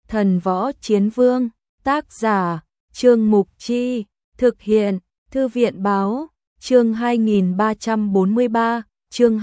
Thần Võ Chiến Vương, tác giả, Trương Mục Chi, thực hiện, Thư viện Báo, chương 2343, chương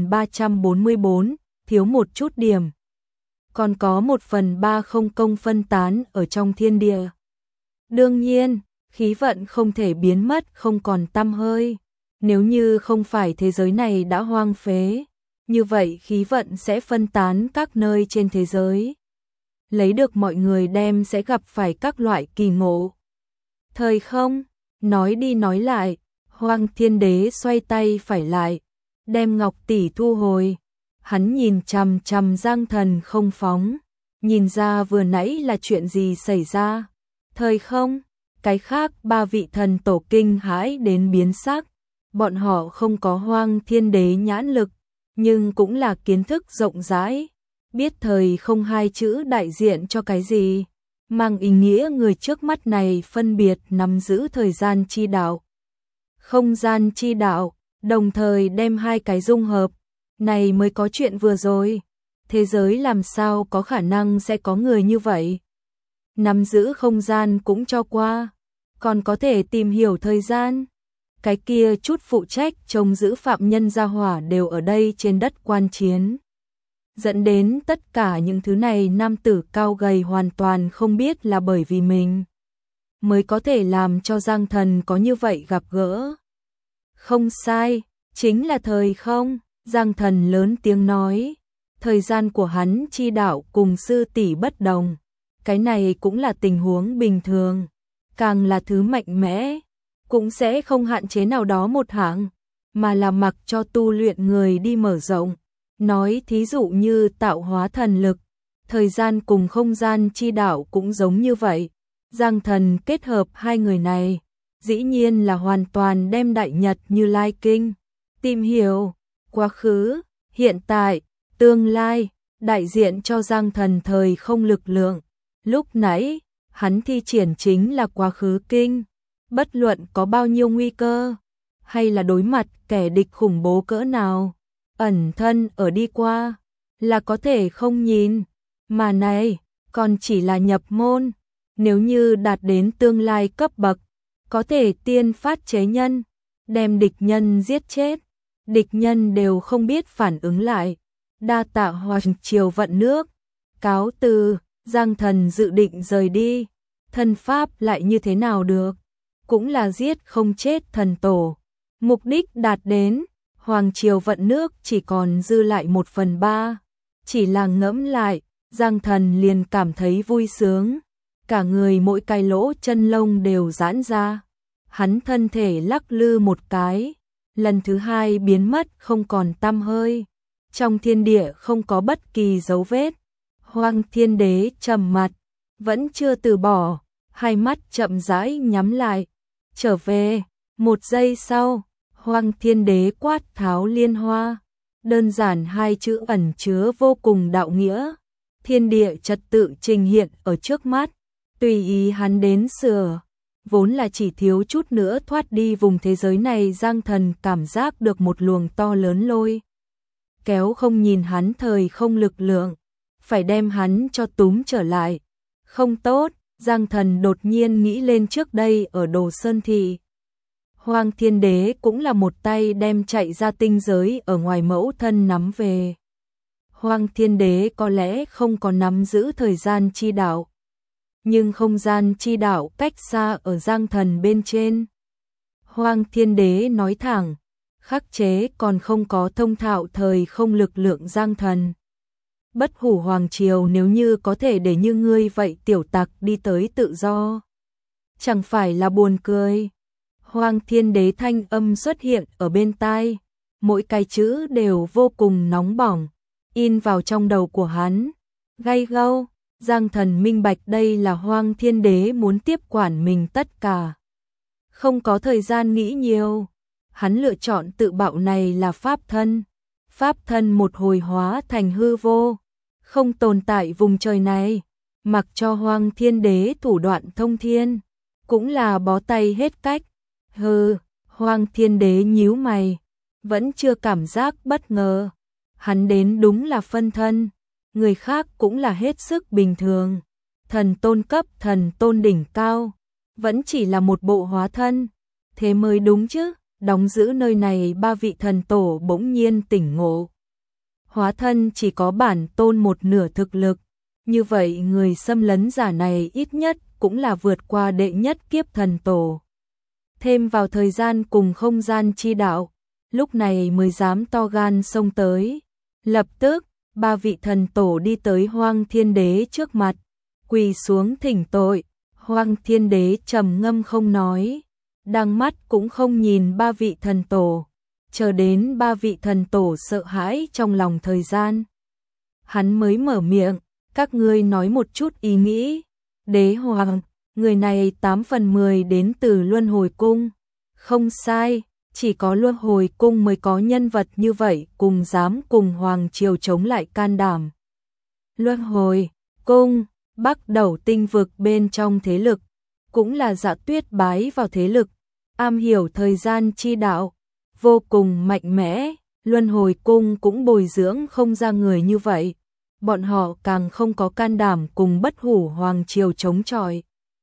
2344, thiếu một chút điểm. Còn có 1/3 không công phân tán ở trong thiên địa. Đương nhiên, khí vận không thể biến mất không còn tăm hơi. Nếu như không phải thế giới này đã hoang phế, như vậy khí vận sẽ phân tán các nơi trên thế giới. Lấy được mọi người đem sẽ gặp phải các loại kỳ ngộ. Thời không, nói đi nói lại, Hoang Thiên Đế xoay tay phải lại, đem ngọc tỷ thu hồi. Hắn nhìn chằm chằm Giang Thần không phóng, nhìn ra vừa nãy là chuyện gì xảy ra. Thời không, cái khác 3 vị thần tổ kinh hãi đến biến sắc. Bọn họ không có Hoang Thiên Đế nhãn lực, nhưng cũng là kiến thức rộng rãi, biết thời không 2 chữ đại diện cho cái gì, mang ý nghĩa người trước mắt này phân biệt nắm giữ thời gian chi đạo, không gian chi đạo, đồng thời đem 2 cái dung hợp, này mới có chuyện vừa rồi. Thế giới làm sao có khả năng sẽ có người như vậy? Nắm giữ không gian cũng cho qua, còn có thể tìm hiểu thời gian. Cái kia chút phụ trách trông giữ phạm nhân gia hỏa đều ở đây trên đất quan chiến. Dẫn đến tất cả những thứ này nam tử cao gầy hoàn toàn không biết là bởi vì mình mới có thể làm cho Giang Thần có như vậy gặp gỡ. Không sai, chính là thời không, Giang Thần lớn tiếng nói. Thời gian của hắn chi đạo cùng sư tỷ bất đồng. Cái này cũng là tình huống bình thường. Càng là thứ mạnh mẽ, cũng sẽ không hạn chế nào đó một hạng, mà là mặc cho tu luyện người đi mở rộng. Nói thí dụ như tạo hóa thần lực, thời gian cùng không gian chi đạo cũng giống như vậy. Giang Thần kết hợp 2 người này, dĩ nhiên là hoàn toàn đem Đại Nhật Như Lai Kinh, tìm hiểu, quá khứ, hiện tại, tương lai, đại diện cho Giang Thần thời không lực lượng. Lúc nãy, hắn thi triển chính là quá khứ kinh. Bất luận có bao nhiêu nguy cơ, hay là đối mặt kẻ địch khủng bố cỡ nào, ẩn thân ở đi qua, là có thể không nhìn. Mà này, còn chỉ là nhập môn. Nếu như đạt đến tương lai cấp bậc, có thể tiên phát chế nhân, đem địch nhân giết chết. Địch nhân đều không biết phản ứng lại. Đa tạ Hoàng Triều vận nước. Cáo từ, Giang Thần dự định rời đi. Thân pháp lại như thế nào được? Cũng là giết không chết thần tổ. Mục đích đạt đến, Hoàng Triều vận nước chỉ còn dư lại 1/3. Chỉ là ngẫm lại, Giang Thần liền cảm thấy vui sướng. Cả người mỗi cái lỗ chân lông đều giãn ra. Hắn thân thể lắc lư một cái, lần thứ 2 biến mất không còn tăm hơi. Trong thiên địa không có bất kỳ dấu vết. Hoang Thiên Đế trầm mặt, vẫn chưa từ bỏ, 2 mắt chậm rãi nhắm lại. Trở về, 1 giây sau, Hoang Thiên Đế quát tháo liên hoa. Đơn giản 2 chữ ẩn chứa vô cùng đạo nghĩa. Thiên địa trật tự trình hiện ở trước mắt, tùy ý hắn đến sửa. Vốn là chỉ thiếu chút nữa thoát đi vùng thế giới này. Giang Thần cảm giác được một luồng to lớn lôi kéo không nhìn hắn thời không lực lượng, phải đem hắn cho túm trở lại. Không tốt, Giang Thần đột nhiên nghĩ lên trước đây ở Đồ Sơn Thị. Hoang Thiên Đế cũng là một tay đem chạy ra tinh giới ở ngoài mẫu thân nắm về. Hoang Thiên Đế có lẽ không có nắm giữ thời gian chi đạo, nhưng không gian chi đạo cách xa ở Giang Thần bên trên. Hoang Thiên Đế nói thẳng, khắc chế còn không có thông thạo thời không lực lượng Giang Thần. Bất hủ Hoàng Triều nếu như có thể để như ngươi vậy tiểu tặc đi tới tự do, chẳng phải là buồn cười. Hoang Thiên Đế thanh âm xuất hiện ở bên tai, mỗi cái chữ đều vô cùng nóng bỏng, in vào trong đầu của hắn. Gay gâu, Giang Thần minh bạch đây là Hoang Thiên Đế muốn tiếp quản mình tất cả. Không có thời gian nghĩ nhiều, hắn lựa chọn tự bạo này là pháp thân. Pháp thân một hồi hóa thành hư vô, không tồn tại vùng trời này, mặc cho Hoang Thiên Đế thủ đoạn thông thiên, cũng là bó tay hết cách. Hừ, Hoang Thiên Đế nhíu mày, vẫn chưa cảm giác bất ngờ. Hắn đến đúng là phân thân, người khác cũng là hết sức bình thường. thần tôn cấp thần tôn đỉnh cao, vẫn chỉ là một bộ hóa thân, thế mới đúng chứ. Đóng giữ nơi này ba vị thần tổ bỗng nhiên tỉnh ngộ. Hóa thân chỉ có bản tôn một nửa thực lực, như vậy người xâm lấn giả này ít nhất cũng là vượt qua đệ nhất kiếp thần tổ. Thêm vào thời gian cùng không gian chi đạo, lúc này mới dám to gan xông tới. Lập tức, ba vị thần tổ đi tới Hoang Thiên Đế trước mặt, quỳ xuống thỉnh tội. Hoang Thiên Đế trầm ngâm không nói, đằng mắt cũng không nhìn ba vị thần tổ, chờ đến ba vị thần tổ sợ hãi trong lòng thời gian. Hắn mới mở miệng, các ngươi nói một chút ý nghĩ. Đế Hoàng, người này 8 phần 10 đến từ Luân Hồi Cung. Không sai, chỉ có Luân Hồi Cung mới có nhân vật như vậy cùng dám cùng Hoàng Triều chống lại can đảm. Luân Hồi Cung, Bắc Đẩu tinh vực bên trong thế lực, cũng là Dạ Tuyết bái vào thế lực, am hiểu thời gian chi đạo, vô cùng mạnh mẽ. Luân Hồi Cung cũng bồi dưỡng không ra người như vậy, bọn họ càng không có can đảm cùng Bất Hủ Hoàng Triều chống chọi.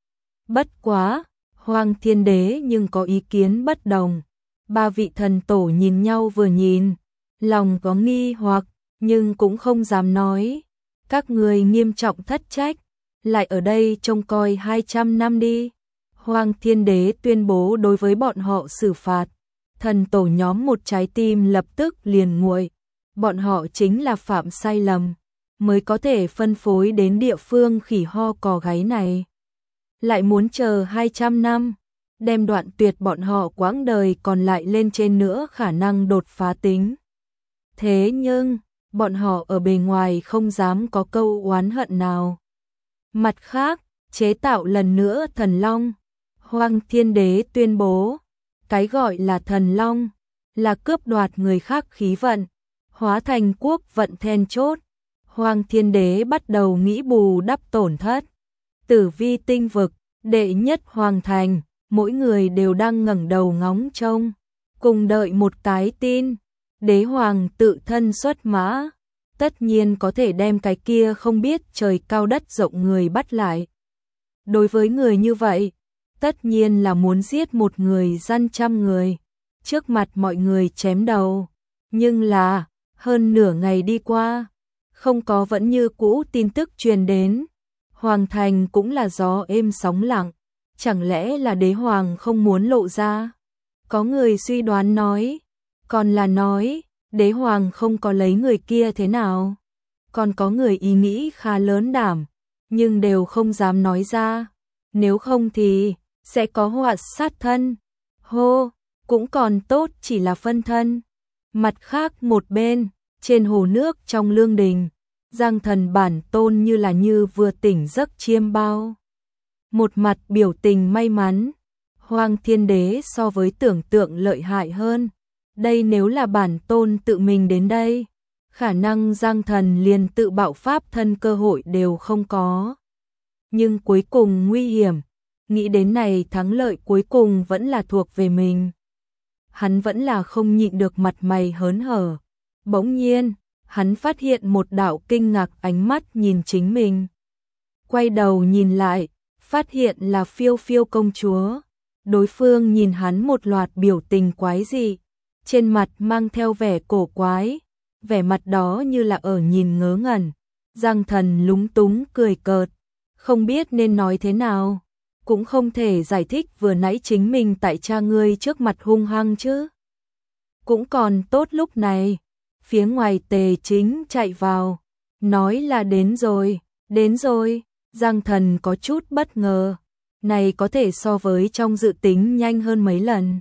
Bất quá, Hoang Thiên Đế nhưng có ý kiến bất đồng. Ba vị thần tổ nhìn nhau vừa nhìn, lòng có nghi hoặc, nhưng cũng không dám nói. Các người nghiêm trọng thất trách, lại ở đây trông coi 200 năm đi. Hoang Thiên Đế tuyên bố đối với bọn họ xử phạt. Thần tổ nhóm một trái tim lập tức liền nguội. Bọn họ chính là phạm sai lầm, mới có thể phân phối đến địa phương khỉ ho cò gáy này. Lại muốn chờ 200 năm, đem đoạn tuyệt bọn họ quãng đời còn lại lên trên nữa khả năng đột phá tính. Thế nhưng, bọn họ ở bề ngoài không dám có câu oán hận nào. Mặt khác, chế tạo lần nữa thần long. Hoang Thiên Đế tuyên bố, cái gọi là thần long, là cướp đoạt người khác khí vận, hóa thành quốc vận then chốt. Hoang Thiên Đế bắt đầu nghĩ bù đắp tổn thất. Tử Vi tinh vực, đệ nhất hoàng thành, mỗi người đều đang ngẩng đầu ngóng trông, cùng đợi một cái tin. Đế hoàng tự thân xuất mã, tất nhiên có thể đem cái kia không biết trời cao đất rộng người bắt lại. Đối với người như vậy, tất nhiên là muốn giết một người dăn trăm người, trước mặt mọi người chém đầu. Nhưng là, hơn nửa ngày đi qua, không có vẫn như cũ tin tức truyền đến. Hoàng thành cũng là gió êm sóng lặng, chẳng lẽ là đế hoàng không muốn lộ ra? Có người suy đoán nói, còn là nói, đế hoàng không có lấy người kia thế nào? Còn có người ý nghĩ khá lớn đảm, nhưng đều không dám nói ra, nếu không thì sẽ có họa sát thân. Hô, cũng còn tốt chỉ là phân thân. Mặt khác một bên, trên hồ nước trong lương đình, Giang Thần bản tôn như vừa tỉnh giấc chiêm bao. Một mặt biểu tình may mắn, Hoang Thiên Đế so với tưởng tượng lợi hại hơn. Đây nếu là bản tôn tự mình đến đây, khả năng Giang Thần liền tự bạo pháp thân cơ hội đều không có. Nhưng cuối cùng nguy hiểm, nghĩ đến này thắng lợi cuối cùng vẫn là thuộc về mình. Hắn vẫn là không nhịn được mặt mày hớn hở. Bỗng nhiên, hắn phát hiện một đạo kinh ngạc ánh mắt nhìn chính mình. Quay đầu nhìn lại, phát hiện là Phiêu Phiêu công chúa. Đối phương nhìn hắn một loạt biểu tình quái dị, trên mặt mang theo vẻ cổ quái, vẻ mặt đó như là ở nhìn ngớ ngẩn. Giang Thần lúng túng cười cợt, không biết nên nói thế nào, cũng không thể giải thích vừa nãy chính mình tại cha ngươi trước mặt hung hăng chứ. Cũng còn tốt lúc này, phía ngoài Tề Chính chạy vào, nói là đến rồi, đến rồi. Giang Thần có chút bất ngờ, này có thể so với trong dự tính nhanh hơn mấy lần.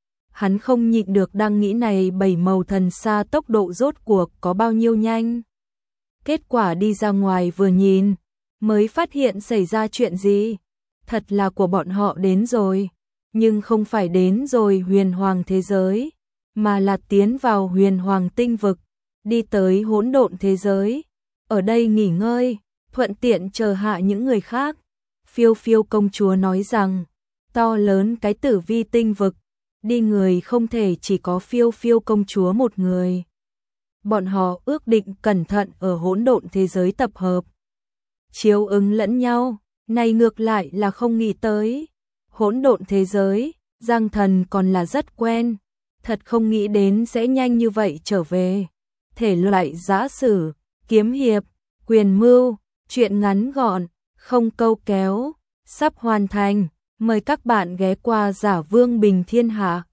Hắn không nhịn được đang nghĩ này bảy màu thần xa tốc độ rốt cuộc có bao nhiêu nhanh. Kết quả đi ra ngoài vừa nhìn, mới phát hiện xảy ra chuyện gì. Thật là của bọn họ đến rồi, nhưng không phải đến rồi huyền hoàng thế giới, mà là tiến vào huyền hoàng tinh vực, đi tới hỗn độn thế giới, ở đây nghỉ ngơi, thuận tiện chờ hạ những người khác. Phiêu Phiêu công chúa nói rằng, to lớn cái tử vi tinh vực, đi người không thể chỉ có Phiêu Phiêu công chúa một người. Bọn họ ước định cẩn thận ở hỗn độn thế giới tập hợp. chiếu ứng lẫn nhau, này ngược lại là không nghĩ tới. Hỗn độn thế giới, Giang Thần còn là rất quen, thật không nghĩ đến sẽ nhanh như vậy trở về. Thể loại giã sử, kiếm hiệp, quyền mưu, truyện ngắn gọn, không câu kéo, sắp hoàn thành, mời các bạn ghé qua Giả Vương Bình Thiên Hạ.